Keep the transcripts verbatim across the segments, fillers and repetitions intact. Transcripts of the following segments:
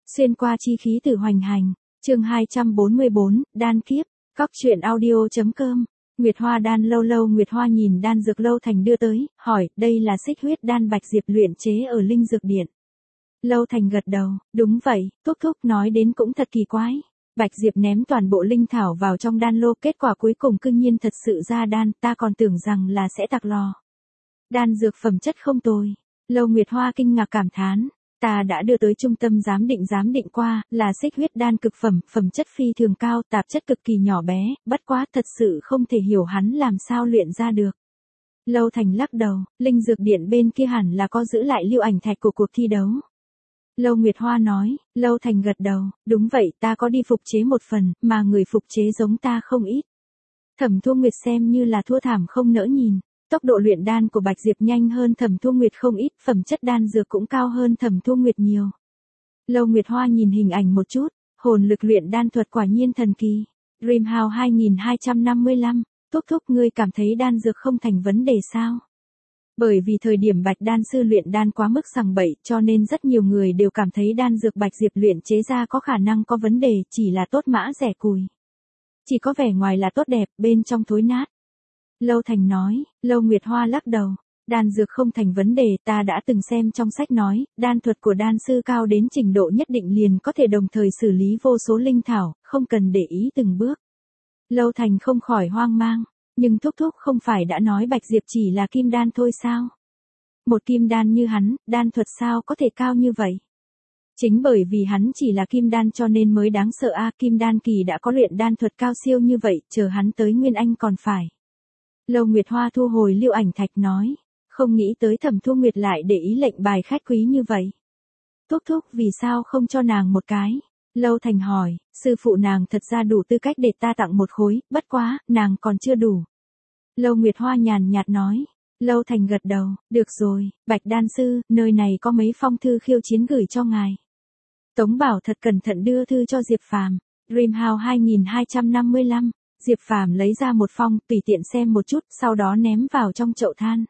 Xuyên qua chi khí từ hoành hành, chương hai trăm bốn mươi bốn, đan kiếp, cóc truyện audio.com. Nguyệt Hoa đan. Lâu lâu Nguyệt Hoa nhìn đan dược Lâu Thành đưa tới, hỏi, đây là xích huyết đan Bạch Diệp luyện chế ở Linh Dược Điện. Lâu Thành gật đầu, đúng vậy, thúc thúc nói đến cũng thật kỳ quái. Bạch Diệp ném toàn bộ linh thảo vào trong đan lô, kết quả cuối cùng cương nhiên thật sự ra đan, ta còn tưởng rằng là sẽ tạc lò. Đan dược phẩm chất không tồi. Lâu Nguyệt Hoa kinh ngạc cảm thán, ta đã đưa tới trung tâm giám định giám định qua, là xích huyết đan cực phẩm, phẩm chất phi thường cao, tạp chất cực kỳ nhỏ bé, bất quá thật sự không thể hiểu hắn làm sao luyện ra được. Lâu Thành lắc đầu, Linh Dược Điện bên kia hẳn là có giữ lại lưu ảnh thạch của cuộc thi đấu. Lâu Nguyệt Hoa nói, Lâu Thành gật đầu, đúng vậy, ta có đi phục chế một phần, mà người phục chế giống ta không ít. Thẩm Thu Nguyệt xem như là thua thảm không nỡ nhìn. Tốc độ luyện đan của Bạch Diệp nhanh hơn Thẩm Thu Nguyệt không ít, phẩm chất đan dược cũng cao hơn Thẩm Thu Nguyệt nhiều. Lâu Nguyệt Hoa nhìn hình ảnh một chút, hồn lực luyện đan thuật quả nhiên thần kỳ. Dreamhouse hai nghìn hai trăm năm mươi lăm, thúc thúc ngươi cảm thấy đan dược không thành vấn đề sao? Bởi vì thời điểm Bạch đan sư luyện đan quá mức sằng bậy, cho nên rất nhiều người đều cảm thấy đan dược Bạch Diệp luyện chế ra có khả năng có vấn đề, chỉ là tốt mã rẻ cùi. Chỉ có vẻ ngoài là tốt đẹp, bên trong thối nát. Lâu Thành nói, Lâu Nguyệt Hoa lắc đầu, đan dược không thành vấn đề, ta đã từng xem trong sách nói, đan thuật của đan sư cao đến trình độ nhất định liền có thể đồng thời xử lý vô số linh thảo, không cần để ý từng bước. Lâu Thành không khỏi hoang mang, nhưng thúc thúc không phải đã nói Bạch Diệp chỉ là kim đan thôi sao? Một kim đan như hắn, đan thuật sao có thể cao như vậy? Chính bởi vì hắn chỉ là kim đan cho nên mới đáng sợ a, kim đan kỳ đã có luyện đan thuật cao siêu như vậy, chờ hắn tới Nguyên Anh còn phải. Lâu Nguyệt Hoa thu hồi lưu ảnh thạch nói, không nghĩ tới Thẩm Thu Nguyệt lại để ý lệnh bài khách quý như vậy. Thúc thúc vì sao không cho nàng một cái? Lâu Thành hỏi, sư phụ nàng thật ra đủ tư cách để ta tặng một khối, bất quá, nàng còn chưa đủ. Lâu Nguyệt Hoa nhàn nhạt nói. Lâu Thành gật đầu, được rồi, Bạch đan sư, nơi này có mấy phong thư khiêu chiến gửi cho ngài. Tống Bảo thật cẩn thận đưa thư cho Diệp Phàm. Dreamhouse hai nghìn hai trăm năm mươi lăm. Diệp Phàm lấy ra một phong, tùy tiện xem một chút, sau đó ném vào trong chậu than.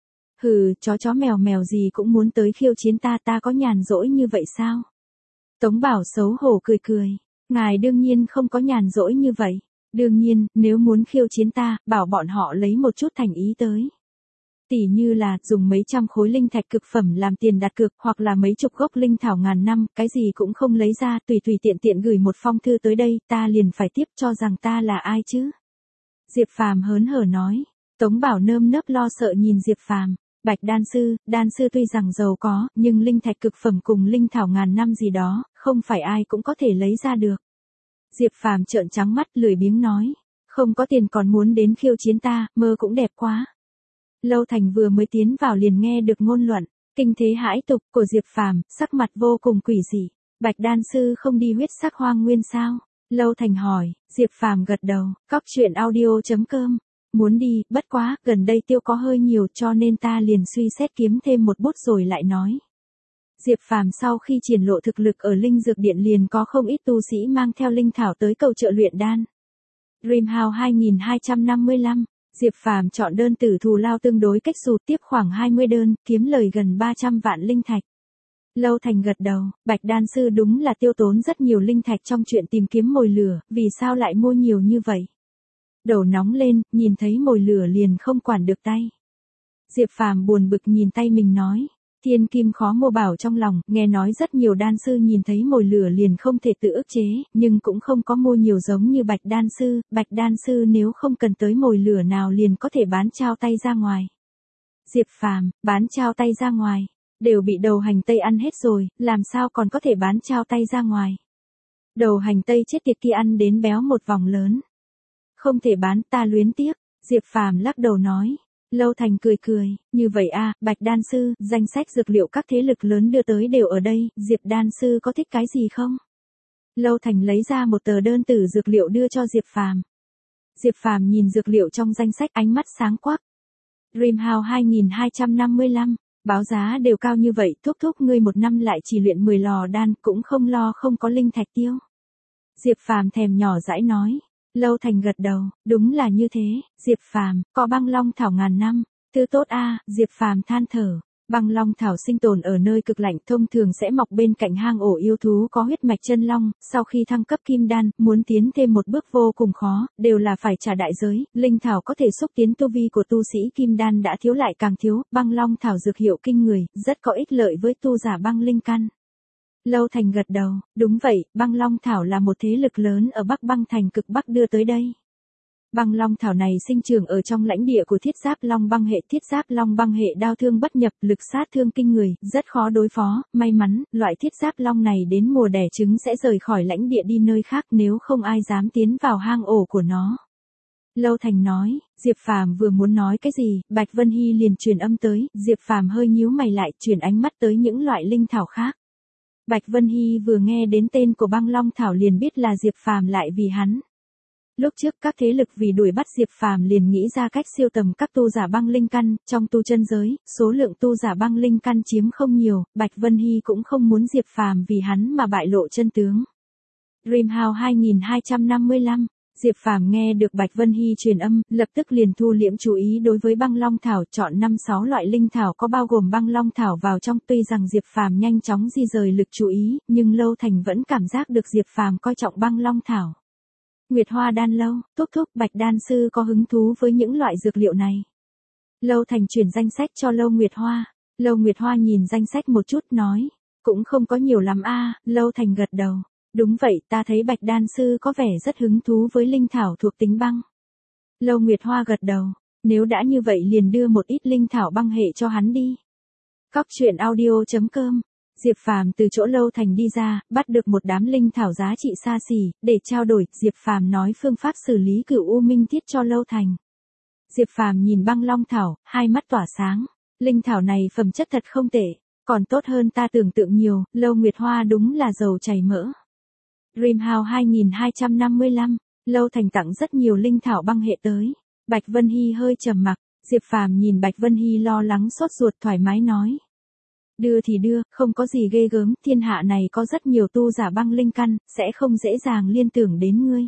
Hừ, chó chó mèo mèo gì cũng muốn tới khiêu chiến ta, ta có nhàn rỗi như vậy sao? Tống Bảo xấu hổ cười cười, ngài đương nhiên không có nhàn rỗi như vậy. Đương nhiên, nếu muốn khiêu chiến ta, bảo bọn họ lấy một chút thành ý tới. Tỉ như là, dùng mấy trăm khối linh thạch cực phẩm làm tiền đặt cược, hoặc là mấy chục gốc linh thảo ngàn năm, cái gì cũng không lấy ra, tùy tùy tiện tiện gửi một phong thư tới đây, ta liền phải tiếp cho rằng ta là ai chứ? Diệp Phàm hớn hở nói. Tống Bảo nơm nớp lo sợ nhìn Diệp Phàm, Bạch đan sư, đan sư tuy rằng giàu có, nhưng linh thạch cực phẩm cùng linh thảo ngàn năm gì đó, không phải ai cũng có thể lấy ra được. Diệp Phàm trợn trắng mắt lười biếng nói, không có tiền còn muốn đến khiêu chiến ta, mơ cũng đẹp quá. Lâu Thành vừa mới tiến vào liền nghe được ngôn luận, kinh thế hãi tục của Diệp Phàm, sắc mặt vô cùng quỷ dị. Bạch đan sư không đi huyết sắc hoang nguyên sao? Lâu Thành hỏi. Diệp Phàm gật đầu, cóc truyện audio.com. Muốn đi, bất quá, gần đây tiêu có hơi nhiều cho nên ta liền suy xét kiếm thêm một bút rồi lại nói. Diệp Phàm sau khi triển lộ thực lực ở Linh Dược Điện liền có không ít tu sĩ mang theo linh thảo tới cầu trợ luyện đan. Dreamhouse hai nghìn hai trăm năm mươi lăm. Diệp Phàm chọn đơn tử thù lao tương đối cách xù, tiếp khoảng hai mươi đơn, kiếm lời gần ba trăm vạn linh thạch. Lâu Thành gật đầu, Bạch đan sư đúng là tiêu tốn rất nhiều linh thạch trong chuyện tìm kiếm mồi lửa, vì sao lại mua nhiều như vậy? Đầu nóng lên, nhìn thấy mồi lửa liền không quản được tay. Diệp Phàm buồn bực nhìn tay mình nói, thiên kim khó mua bảo trong lòng, nghe nói rất nhiều đan sư nhìn thấy mồi lửa liền không thể tự ức chế, nhưng cũng không có mua nhiều giống như Bạch đan sư, Bạch đan sư nếu không cần tới mồi lửa nào liền có thể bán trao tay ra ngoài. Diệp Phàm, bán trao tay ra ngoài, đều bị đầu hành tây ăn hết rồi, làm sao còn có thể bán trao tay ra ngoài. Đầu hành tây chết tiệt kia ăn đến béo một vòng lớn. Không thể bán, ta luyến tiếc, Diệp Phàm lắc đầu nói. Lâu Thành cười cười, như vậy a, Bạch đan sư, danh sách dược liệu các thế lực lớn đưa tới đều ở đây, Diệp đan sư có thích cái gì không? Lâu Thành lấy ra một tờ đơn tử dược liệu đưa cho Diệp Phàm. Diệp Phàm nhìn dược liệu trong danh sách ánh mắt sáng quắc. Dreamhouse hai nghìn hai trăm năm mươi lăm, báo giá đều cao như vậy, thúc thúc ngươi một năm lại chỉ luyện mười lò đan, cũng không lo không có linh thạch tiêu. Diệp Phàm thèm nhỏ dãi nói. Lâu Thành gật đầu, đúng là như thế, Diệp Phàm, có băng long thảo ngàn năm, thứ tốt a, Diệp Phàm than thở, Băng long thảo sinh tồn ở nơi cực lạnh thông thường sẽ mọc bên cạnh hang ổ yêu thú có huyết mạch chân long, sau khi thăng cấp kim đan, muốn tiến thêm một bước vô cùng khó, đều là phải trả đại giới, linh thảo có thể xúc tiến tu vi của tu sĩ kim đan đã thiếu lại càng thiếu, băng long thảo dược hiệu kinh người, rất có ích lợi với tu giả băng linh căn. Lâu Thành gật đầu, đúng vậy, băng long thảo là một thế lực lớn ở Bắc băng thành cực Bắc đưa tới đây. Băng long thảo này sinh trưởng ở trong lãnh địa của thiết giáp long băng hệ, thiết giáp long băng hệ đao thương bất nhập, lực sát thương kinh người, rất khó đối phó, may mắn, loại thiết giáp long này đến mùa đẻ trứng sẽ rời khỏi lãnh địa đi nơi khác nếu không ai dám tiến vào hang ổ của nó. Lâu Thành nói, Diệp Phàm vừa muốn nói cái gì, Bạch Vân Hy liền truyền âm tới, Diệp Phàm hơi nhíu mày lại, chuyển ánh mắt tới những loại linh thảo khác. Bạch Vân Hy vừa nghe đến tên của băng long thảo liền biết là Diệp Phàm lại vì hắn. Lúc trước các thế lực vì đuổi bắt Diệp Phàm liền nghĩ ra cách siêu tầm các tu giả băng linh căn, trong tu chân giới, số lượng tu giả băng linh căn chiếm không nhiều, Bạch Vân Hy cũng không muốn Diệp Phàm vì hắn mà bại lộ chân tướng. Dreamhouse hai hai năm lăm, Diệp Phàm nghe được Bạch Vân Hy truyền âm, lập tức liền thu liễm chú ý đối với băng long thảo, chọn năm sáu loại linh thảo có bao gồm băng long thảo vào trong, tuy rằng Diệp Phàm nhanh chóng di rời lực chú ý, nhưng Lâu Thành vẫn cảm giác được Diệp Phàm coi trọng băng long thảo. Nguyệt Hoa đan lâu, thúc thúc Bạch đan sư có hứng thú với những loại dược liệu này. Lâu Thành chuyển danh sách cho Lâu Nguyệt Hoa. Lâu Nguyệt Hoa nhìn danh sách một chút nói, cũng không có nhiều lắm a. Lâu Thành gật đầu, đúng vậy, ta thấy Bạch đan sư có vẻ rất hứng thú với linh thảo thuộc tính băng. Lâu Nguyệt Hoa gật đầu, nếu đã như vậy liền đưa một ít linh thảo băng hệ cho hắn đi. Cóc truyện audio chấm com. Diệp Phàm từ chỗ Lâu Thành đi ra, bắt được một đám linh thảo giá trị xa xỉ, để trao đổi, Diệp Phàm nói phương pháp xử lý Cửu U Minh Thiết cho Lâu Thành. Diệp Phàm nhìn băng long thảo, hai mắt tỏa sáng, linh thảo này phẩm chất thật không tệ, còn tốt hơn ta tưởng tượng nhiều, Lâu Nguyệt Hoa đúng là dầu chảy mỡ. Dreamhouse hai hai năm lăm, Lâu Thành tặng rất nhiều linh thảo băng hệ tới. Bạch Vân Hy hơi trầm mặc, Diệp Phàm nhìn Bạch Vân Hy lo lắng sốt ruột thoải mái nói. Đưa thì đưa, không có gì ghê gớm, thiên hạ này có rất nhiều tu giả băng linh căn, sẽ không dễ dàng liên tưởng đến ngươi.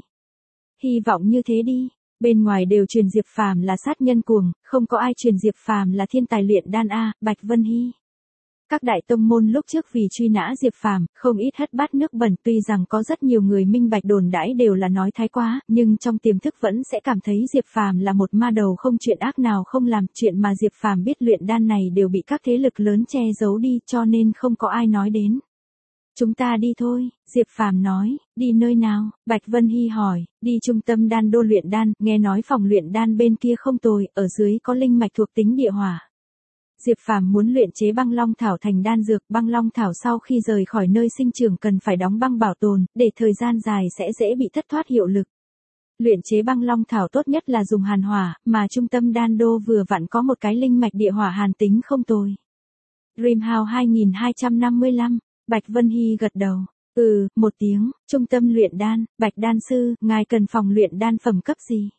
Hy vọng như thế đi, bên ngoài đều truyền Diệp Phàm là sát nhân cuồng, không có ai truyền Diệp Phàm là thiên tài luyện đan a, Bạch Vân Hy. Các đại tông môn lúc trước vì truy nã Diệp Phàm, không ít hất bát nước bẩn, tuy rằng có rất nhiều người minh bạch đồn đãi đều là nói thái quá, nhưng trong tiềm thức vẫn sẽ cảm thấy Diệp Phàm là một ma đầu không chuyện ác nào không làm, chuyện mà Diệp Phàm biết luyện đan này đều bị các thế lực lớn che giấu đi, cho nên không có ai nói đến. Chúng ta đi thôi, Diệp Phàm nói, đi nơi nào? Bạch Vân Hy hỏi, đi trung tâm đan đô luyện đan, nghe nói phòng luyện đan bên kia không tồi, ở dưới có linh mạch thuộc tính địa hỏa. Diệp Phàm muốn luyện chế băng long thảo thành đan dược, băng long thảo sau khi rời khỏi nơi sinh trưởng cần phải đóng băng bảo tồn, để thời gian dài sẽ dễ bị thất thoát hiệu lực. Luyện chế băng long thảo tốt nhất là dùng hàn hỏa, mà trung tâm đan đô vừa vặn có một cái linh mạch địa hỏa hàn tính không tồi. Dreamhouse hai hai năm lăm, Bạch Vân Hy gật đầu, ừ, một tiếng, trung tâm luyện đan, Bạch đan sư, ngài cần phòng luyện đan phẩm cấp gì?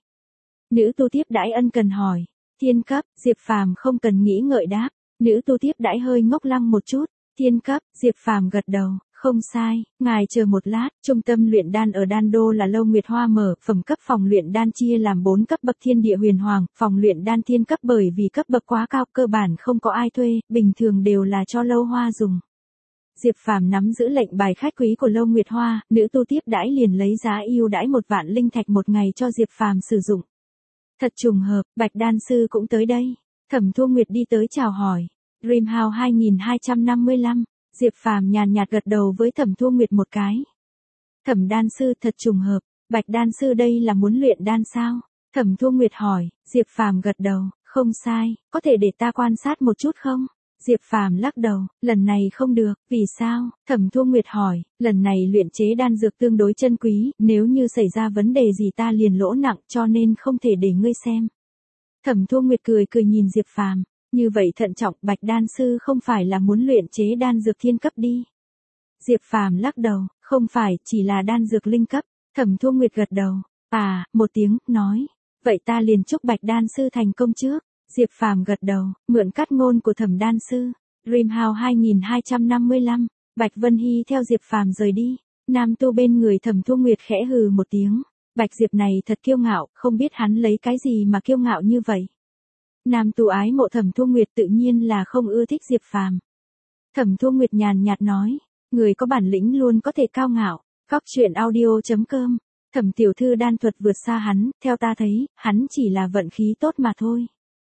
Nữ tu tiếp đãi ân cần hỏi. Thiên cấp, Diệp Phàm không cần nghĩ ngợi đáp, nữ tu tiếp đãi hơi ngốc lăng một chút, thiên cấp, Diệp Phàm gật đầu, không sai, ngài chờ một lát, trung tâm luyện đan ở đan đô là Lâu Nguyệt Hoa mở, phẩm cấp phòng luyện đan chia làm bốn cấp bậc thiên địa huyền hoàng, phòng luyện đan thiên cấp bởi vì cấp bậc quá cao cơ bản không có ai thuê, bình thường đều là cho Lâu Hoa dùng. Diệp Phàm nắm giữ lệnh bài khách quý của Lâu Nguyệt Hoa, nữ tu tiếp đãi liền lấy giá ưu đãi một vạn linh thạch một ngày cho Diệp Phàm sử dụng. Thật trùng hợp, Bạch đan sư cũng tới đây. Thẩm Thu Nguyệt đi tới chào hỏi. Dreamhouse hai hai năm lăm, Diệp Phàm nhàn nhạt gật đầu với Thẩm Thu Nguyệt một cái. Thẩm đan sư thật trùng hợp, Bạch đan sư đây là muốn luyện đan sao? Thẩm Thu Nguyệt hỏi, Diệp Phàm gật đầu, không sai, có thể để ta quan sát một chút không? Diệp Phàm lắc đầu, lần này không được, vì sao? Thẩm Thu Nguyệt hỏi, lần này luyện chế đan dược tương đối chân quý, nếu như xảy ra vấn đề gì ta liền lỗ nặng cho nên không thể để ngươi xem. Thẩm Thu Nguyệt cười cười nhìn Diệp Phàm, như vậy thận trọng, Bạch đan sư không phải là muốn luyện chế đan dược thiên cấp đi. Diệp Phàm lắc đầu, không phải, chỉ là đan dược linh cấp. Thẩm Thu Nguyệt gật đầu, à, một tiếng, nói, vậy ta liền chúc Bạch đan sư thành công trước. Diệp Phàm gật đầu, mượn cắt ngôn của Thẩm đan sư. Dreamhouse hai hai năm lăm, Bạch Vân Hy theo Diệp Phàm rời đi. Nam tu bên người Thẩm Thu Nguyệt khẽ hừ một tiếng. Bạch Diệp này thật kiêu ngạo, không biết hắn lấy cái gì mà kiêu ngạo như vậy. Nam tu ái mộ Thẩm Thu Nguyệt tự nhiên là không ưa thích Diệp Phàm. Thẩm Thu Nguyệt nhàn nhạt nói, người có bản lĩnh luôn có thể cao ngạo. Cóc truyện audio chấm com. Thẩm tiểu thư đan thuật vượt xa hắn, theo ta thấy, hắn chỉ là vận khí tốt mà thôi.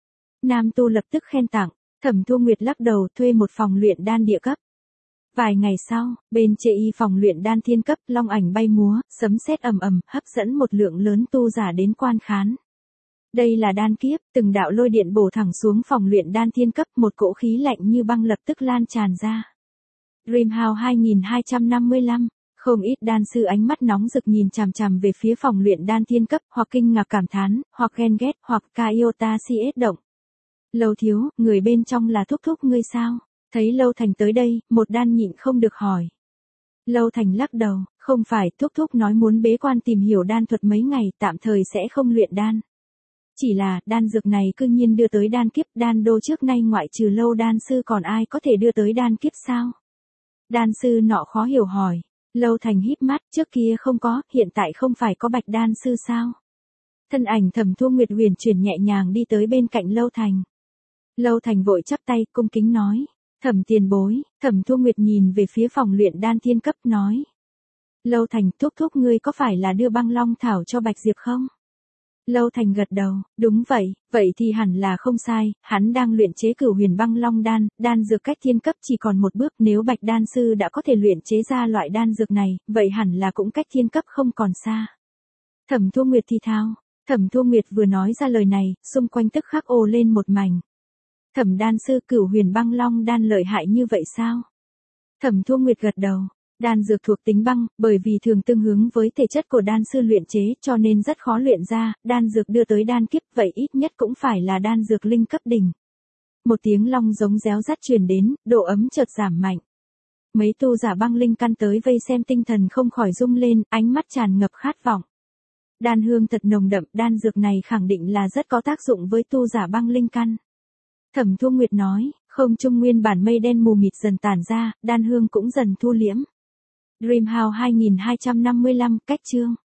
Nam tu lập tức khen tặng, Thẩm Thu Nguyệt lắc đầu thuê một phòng luyện đan địa cấp. Vài ngày sau, bên chê y phòng luyện đan thiên cấp, long ảnh bay múa, sấm sét ầm ầm, hấp dẫn một lượng lớn tu giả đến quan khán. Đây là đan kiếp, từng đạo lôi điện bổ thẳng xuống phòng luyện đan thiên cấp, một cỗ khí lạnh như băng lập tức lan tràn ra. Dreamhouse hai hai năm lăm, không ít đan sư ánh mắt nóng rực nhìn chằm chằm về phía phòng luyện đan thiên cấp, hoặc kinh ngạc cảm thán, hoặc ghen ghét, hoặc Kaiota siết động. Lâu thiếu, người bên trong là thúc thúc ngươi sao? Thấy Lâu Thành tới đây, một đan nhịn không được hỏi. Lâu Thành lắc đầu, không phải, thúc thúc nói muốn bế quan tìm hiểu đan thuật mấy ngày, tạm thời sẽ không luyện đan. Chỉ là, đan dược này cư nhiên đưa tới đan kiếp, đan đô trước nay ngoại trừ Lâu đan sư còn ai có thể đưa tới đan kiếp sao? Đan sư nọ khó hiểu hỏi. Lâu Thành híp mắt, trước kia không có, hiện tại không phải có Bạch đan sư sao? Thân ảnh Thẩm Thu Nguyệt huyền chuyển nhẹ nhàng đi tới bên cạnh Lâu Thành. Lâu Thành vội chắp tay, cung kính nói. Thẩm tiền bối, Thẩm Thu Nguyệt nhìn về phía phòng luyện đan thiên cấp nói. Lâu Thành, thúc thúc ngươi có phải là đưa băng long thảo cho Bạch Diệp không? Lâu Thành gật đầu, đúng vậy, vậy thì hẳn là không sai, hắn đang luyện chế cửu huyền băng long đan, đan dược cách thiên cấp chỉ còn một bước, nếu Bạch đan sư đã có thể luyện chế ra loại đan dược này, vậy hẳn là cũng cách thiên cấp không còn xa. Thẩm Thu Nguyệt thì thào, Thẩm Thu Nguyệt vừa nói ra lời này, xung quanh tức khắc ồ lên một mảnh. Thẩm đan sư cửu huyền băng long đan lợi hại như vậy sao? Thẩm Thu Nguyệt gật đầu. Đan dược thuộc tính băng, bởi vì thường tương hướng với thể chất của đan sư luyện chế cho nên rất khó luyện ra, đan dược đưa tới đan kiếp vậy ít nhất cũng phải là đan dược linh cấp đỉnh. Một tiếng long giống réo rắt truyền đến, độ ấm chợt giảm mạnh. Mấy tu giả băng linh căn tới vây xem tinh thần không khỏi rung lên, ánh mắt tràn ngập khát vọng. Đan hương thật nồng đậm, đan dược này khẳng định là rất có tác dụng với tu giả băng linh căn. Thẩm Thu Nguyệt nói, không trung nguyên bản mây đen mù mịt dần tản ra, đan hương cũng dần thu liễm. Dreamhouse hai hai năm lăm, cách chương.